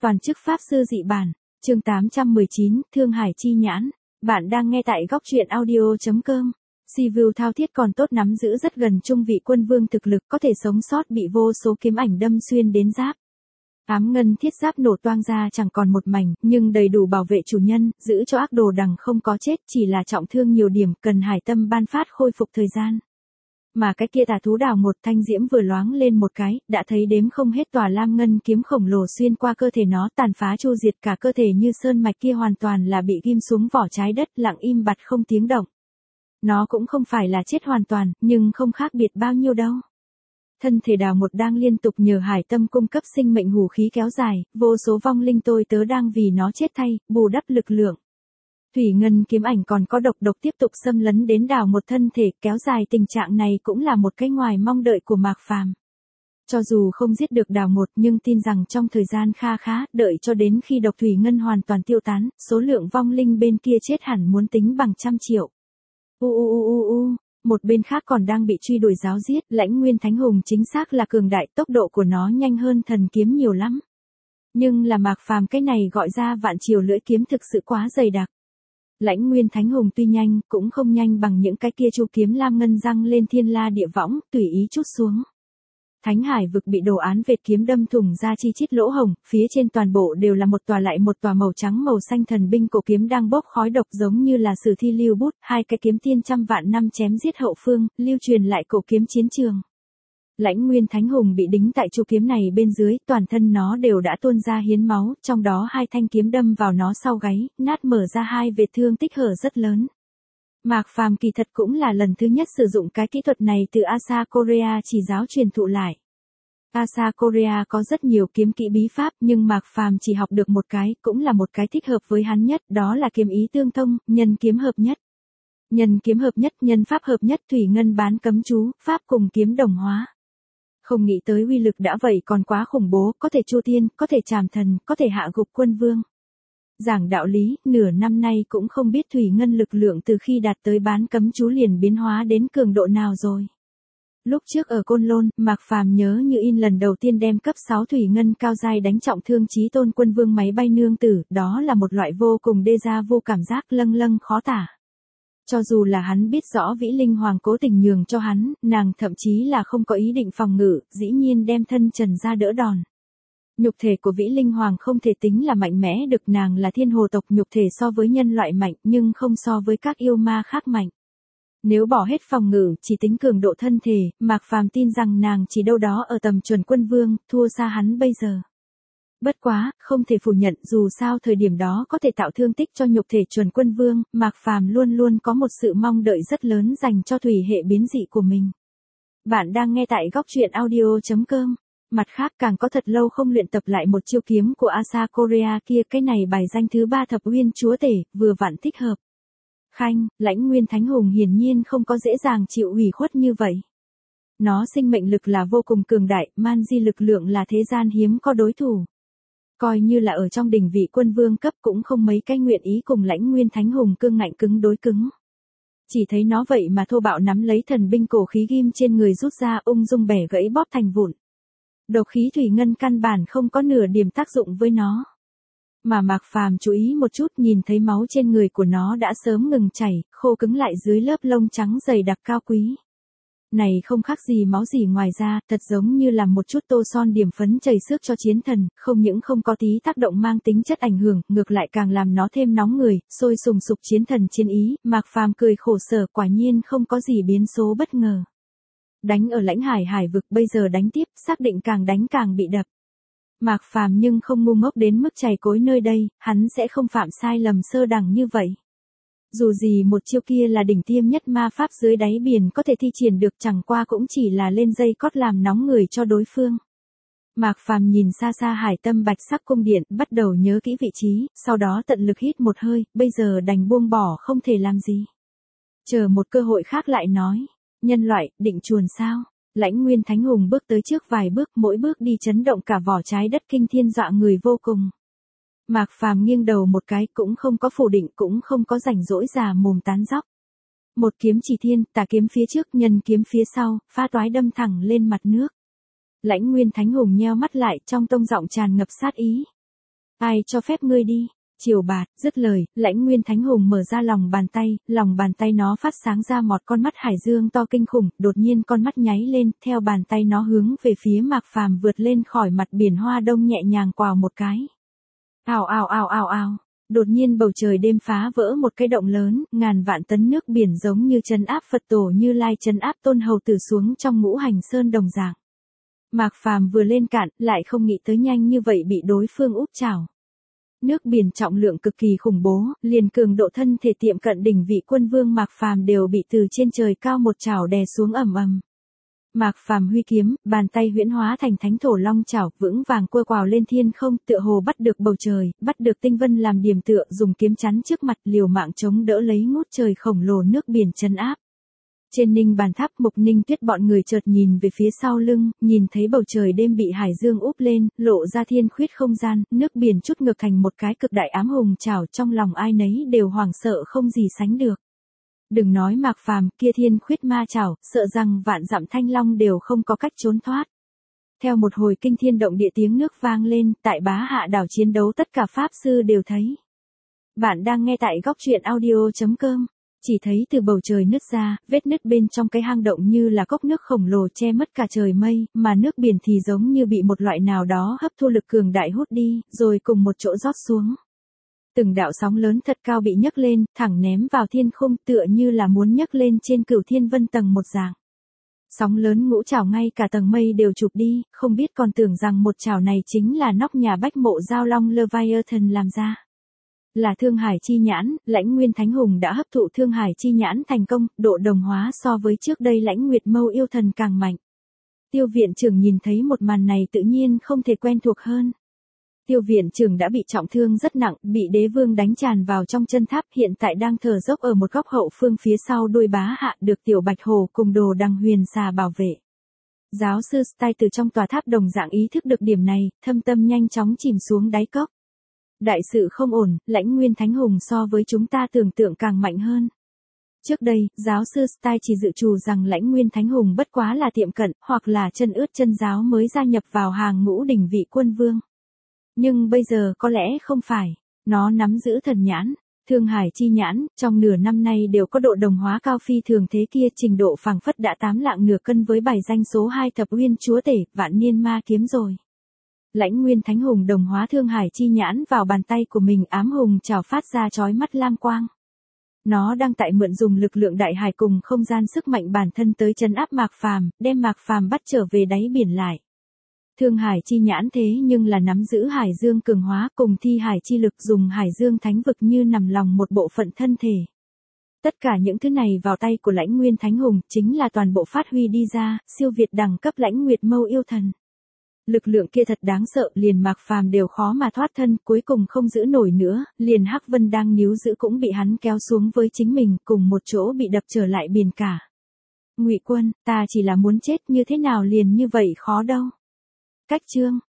Toàn chức Pháp sư dị bản, chương 819, Thương Hải chi nhãn. Bạn đang nghe tại góc truyện audio.com. Sivu thao thiết còn tốt nắm giữ rất gần trung vị quân vương thực lực có thể sống sót bị vô số kiếm ảnh đâm xuyên đến giáp. Ám ngân thiết giáp nổ toang ra chẳng còn một mảnh, nhưng đầy đủ bảo vệ chủ nhân, giữ cho ác đồ đằng không có chết, chỉ là trọng thương nhiều điểm, cần hải tâm ban phát khôi phục thời gian. Mà cái kia tà thú đào một thanh diễm vừa loáng lên một cái, đã thấy đếm không hết tòa lam ngân kiếm khổng lồ xuyên qua cơ thể nó, tàn phá chu diệt cả cơ thể như sơn mạch kia hoàn toàn là bị ghim xuống vỏ trái đất, lặng im bặt không tiếng động. Nó cũng không phải là chết hoàn toàn, nhưng không khác biệt bao nhiêu đâu. Thân thể đào một đang liên tục nhờ hải tâm cung cấp sinh mệnh hủ khí kéo dài, vô số vong linh tôi tớ đang vì nó chết thay, bù đắp lực lượng. Thủy ngân kiếm ảnh còn có độc tiếp tục xâm lấn đến đào một thân thể, kéo dài tình trạng này cũng là một cái ngoài mong đợi của Mạc Phàm. Cho dù không giết được đào một nhưng tin rằng trong thời gian kha khá, đợi cho đến khi độc thủy ngân hoàn toàn tiêu tán, số lượng vong linh bên kia chết hẳn muốn tính bằng trăm triệu. Một bên khác còn đang bị truy đuổi giáo giết, Lãnh Nguyên Thánh Hùng chính xác là cường đại, tốc độ của nó nhanh hơn thần kiếm nhiều lắm. Nhưng là Mạc Phàm cái này gọi ra vạn triều lưỡi kiếm thực sự quá dày đặc. Lãnh Nguyên Thánh Hùng tuy nhanh, cũng không nhanh bằng những cái kia chu kiếm lam ngân răng lên thiên la địa võng, tùy ý chút xuống. Thánh Hải vực bị đồ án vệt kiếm đâm thủng ra chi chít lỗ hồng, phía trên toàn bộ đều là một tòa lại một tòa màu trắng màu xanh thần binh cổ kiếm đang bốc khói độc giống như là sử thi lưu bút, hai cái kiếm tiên trăm vạn năm chém giết hậu phương, lưu truyền lại cổ kiếm chiến trường. Lãnh Nguyên Thánh Hùng bị đính tại chu kiếm này bên dưới, toàn thân nó đều đã tuôn ra hiến máu, trong đó hai thanh kiếm đâm vào nó sau gáy, nát mở ra hai vệt thương tích hở rất lớn. Mạc Phàm kỳ thật cũng là lần thứ nhất sử dụng cái kỹ thuật này từ Asa Korea chỉ giáo truyền thụ lại. Asa Korea có rất nhiều kiếm kỹ bí pháp, nhưng Mạc Phàm chỉ học được một cái, cũng là một cái thích hợp với hắn nhất, đó là kiếm ý tương thông, nhân kiếm hợp nhất. Nhân kiếm hợp nhất, nhân pháp hợp nhất, thủy ngân bán cấm chú, pháp cùng kiếm đồng hóa. Không nghĩ tới uy lực đã vậy còn quá khủng bố, có thể chu tiên, có thể trảm thần, có thể hạ gục quân vương. Giảng đạo lý, nửa năm nay cũng không biết thủy ngân lực lượng từ khi đạt tới bán cấm chú liền biến hóa đến cường độ nào rồi. Lúc trước ở Côn Lôn, Mạc Phàm nhớ như in lần đầu tiên đem cấp 6 thủy ngân cao giai đánh trọng thương Chí Tôn quân vương máy bay nương tử, đó là một loại vô cùng déjà vu cảm giác lâng lâng khó tả. Cho dù là hắn biết rõ Vĩ Linh Hoàng cố tình nhường cho hắn, nàng thậm chí là không có ý định phòng ngự, dĩ nhiên đem thân trần ra đỡ đòn. Nhục thể của Vĩ Linh Hoàng không thể tính là mạnh mẽ được, nàng là thiên hồ tộc, nhục thể so với nhân loại mạnh nhưng không so với các yêu ma khác mạnh. Nếu bỏ hết phòng ngự, chỉ tính cường độ thân thể, Mạc Phàm tin rằng nàng chỉ đâu đó ở tầm chuẩn quân vương, thua xa hắn bây giờ. Bất quá, không thể phủ nhận, dù sao thời điểm đó có thể tạo thương tích cho nhục thể chuẩn quân vương, Mạc Phàm luôn luôn có một sự mong đợi rất lớn dành cho thủy hệ biến dị của mình. Bạn đang nghe tại góc truyện audio.com. Mặt khác càng có thật lâu không luyện tập lại một chiêu kiếm của Asa Korea kia, cái này bài danh thứ 3 thập uyên chúa tể, vừa vặn thích hợp. Khanh, Lãnh Nguyên Thánh Hùng hiển nhiên không có dễ dàng chịu ủy khuất như vậy. Nó sinh mệnh lực là vô cùng cường đại, man di lực lượng là thế gian hiếm có đối thủ. Coi như là ở trong đỉnh vị quân vương cấp cũng không mấy cái nguyện ý cùng Lãnh Nguyên Thánh Hùng cương ngạnh cứng đối cứng. Chỉ thấy nó vậy mà thô bạo nắm lấy thần binh cổ khí ghim trên người rút ra, ung dung bẻ gãy bóp thành vụn. Độc khí thủy ngân căn bản không có nửa điểm tác dụng với nó. Mà Mạc Phàm chú ý một chút, nhìn thấy máu trên người của nó đã sớm ngừng chảy, khô cứng lại dưới lớp lông trắng dày đặc cao quý. Này không khác gì máu gì ngoài ra, thật giống như là một chút tô son điểm phấn chảy xước cho chiến thần, không những không có tí tác động mang tính chất ảnh hưởng, ngược lại càng làm nó thêm nóng người, sôi sùng sục chiến thần chiến ý. Mạc Phàm cười khổ sở, quả nhiên không có gì biến số bất ngờ. Đánh ở Lãnh Hải vực, bây giờ đánh tiếp, xác định càng đánh càng bị đập. Mạc Phàm nhưng không ngu ngốc đến mức chày cối nơi đây, hắn sẽ không phạm sai lầm sơ đẳng như vậy. Dù gì một chiêu kia là đỉnh tiêm nhất ma pháp dưới đáy biển có thể thi triển được, chẳng qua cũng chỉ là lên dây cót làm nóng người cho đối phương. Mạc Phàm nhìn xa xa hải tâm bạch sắc cung điện, bắt đầu nhớ kỹ vị trí, sau đó tận lực hít một hơi, bây giờ đành buông bỏ không thể làm gì. Chờ một cơ hội khác lại nói, nhân loại, định chuồn sao? Lãnh Nguyên Thánh Hùng bước tới trước vài bước, mỗi bước đi chấn động cả vỏ trái đất, kinh thiên dọa người vô cùng. Mạc Phàm nghiêng đầu một cái, cũng không có phủ định, cũng không có rảnh rỗi già mồm tán dóc. Một kiếm chỉ thiên, tà kiếm phía trước, nhân kiếm phía sau, pha toái đâm thẳng lên mặt nước. Lãnh Nguyên Thánh Hùng nheo mắt lại, trong tông giọng tràn ngập sát ý. Ai cho phép ngươi đi? Triều Bạt, dứt lời, Lãnh Nguyên Thánh Hùng mở ra lòng bàn tay nó phát sáng ra một con mắt hải dương to kinh khủng, đột nhiên con mắt nháy lên, theo bàn tay nó hướng về phía Mạc Phàm vượt lên khỏi mặt biển Hoa Đông nhẹ nhàng quào một cái. Ào ào ào ào ào. Đột nhiên bầu trời đêm phá vỡ một cái động lớn, ngàn vạn tấn nước biển giống như trấn áp Phật tổ Như Lai trấn áp Tôn Hầu Tử xuống trong Ngũ Hành Sơn đồng dạng. Mạc Phàm vừa lên cạn, lại không nghĩ tới nhanh như vậy bị đối phương úp chảo. Nước biển trọng lượng cực kỳ khủng bố, liền cường độ thân thể tiệm cận đỉnh vị quân vương Mạc Phàm đều bị từ trên trời cao một chảo đè xuống ầm ầm. Mạc Phàm huy kiếm, bàn tay huyễn hóa thành thánh thổ long chảo, vững vàng quơ quào lên thiên không, tựa hồ bắt được bầu trời, bắt được tinh vân làm điểm tựa, dùng kiếm chắn trước mặt, liều mạng chống đỡ lấy ngút trời khổng lồ nước biển trấn áp. Trên Ninh Bàn Tháp, Mục Ninh Tuyết bọn người chợt nhìn về phía sau lưng, nhìn thấy bầu trời đêm bị hải dương úp lên, lộ ra thiên khuyết không gian, nước biển trút ngược thành một cái cực đại ám hùng chảo, trong lòng ai nấy đều hoảng sợ không gì sánh được. Đừng nói Mạc Phàm, kia thiên khuyết ma chảo, sợ rằng vạn dặm thanh long đều không có cách trốn thoát. Theo một hồi kinh thiên động địa tiếng nước vang lên, tại Bá Hạ đảo chiến đấu tất cả pháp sư đều thấy. Bạn đang nghe tại góc truyện audio.com. Chỉ thấy từ bầu trời nứt ra, vết nứt bên trong cái hang động như là cốc nước khổng lồ che mất cả trời mây, mà nước biển thì giống như bị một loại nào đó hấp thu lực cường đại hút đi, rồi cùng một chỗ rót xuống. Từng đạo sóng lớn thật cao bị nhấc lên, thẳng ném vào thiên khung, tựa như là muốn nhấc lên trên cửu thiên vân tầng một dạng. Sóng lớn ngũ trảo ngay cả tầng mây đều chụp đi, không biết còn tưởng rằng một trảo này chính là nóc nhà Bách Mộ Giao Long Leviathan làm ra. Là Thương Hải Chi Nhãn, Lãnh Nguyên Thánh Hùng đã hấp thụ Thương Hải Chi Nhãn thành công, độ đồng hóa so với trước đây Lãnh Nguyệt Mâu Yêu Thần càng mạnh. Tiêu viện trưởng nhìn thấy một màn này tự nhiên không thể quen thuộc hơn. Tiêu viện trưởng đã bị trọng thương rất nặng, bị đế vương đánh tràn vào trong chân tháp, hiện tại đang thở dốc ở một góc hậu phương phía sau đôi Bá Hạ, được Tiểu Bạch Hổ cùng Đồ Đằng Huyền Xà bảo vệ. Giáo sư Style từ trong tòa tháp đồng dạng ý thức được điểm này, thâm tâm nhanh chóng chìm xuống đáy cốc. Đại sự không ổn, Lãnh Nguyên Thánh Hùng so với chúng ta tưởng tượng càng mạnh hơn. Trước đây, giáo sư Style chỉ dự trù rằng Lãnh Nguyên Thánh Hùng bất quá là tiệm cận, hoặc là chân ướt chân giáo mới gia nhập vào hàng ngũ đỉnh vị quân vương. Nhưng bây giờ có lẽ không phải, nó nắm giữ thần nhãn, Thương Hải Chi Nhãn, trong nửa năm nay đều có độ đồng hóa cao phi thường thế kia, trình độ phảng phất đã 8 lạng nửa cân với bài danh số 2 thập uyên chúa tể, vạn niên ma kiếm rồi. Lãnh Nguyên Thánh Hùng đồng hóa Thương Hải Chi Nhãn vào bàn tay của mình, ám hùng chảo phát ra chói mắt lam quang. Nó đang tại mượn dùng lực lượng đại hải cùng không gian sức mạnh bản thân tới trấn áp Mạc Phàm, đem Mạc Phàm bắt trở về đáy biển lại. Thương Hải Chi Nhãn thế nhưng là nắm giữ hải dương cường hóa cùng thi hải chi lực, dùng hải dương thánh vực như nằm lòng một bộ phận thân thể. Tất cả những thứ này vào tay của Lãnh Nguyên Thánh Hùng chính là toàn bộ phát huy đi ra, siêu việt đẳng cấp Lãnh Nguyệt Mâu Yêu Thần. Lực lượng kia thật đáng sợ, liền Mạc Phàm đều khó mà thoát thân, cuối cùng không giữ nổi nữa, liền Hắc Vân đang níu giữ cũng bị hắn kéo xuống với chính mình, cùng một chỗ bị đập trở lại biển cả. Ngụy Quân, ta chỉ là muốn chết, như thế nào liền như vậy khó đâu. Cách chương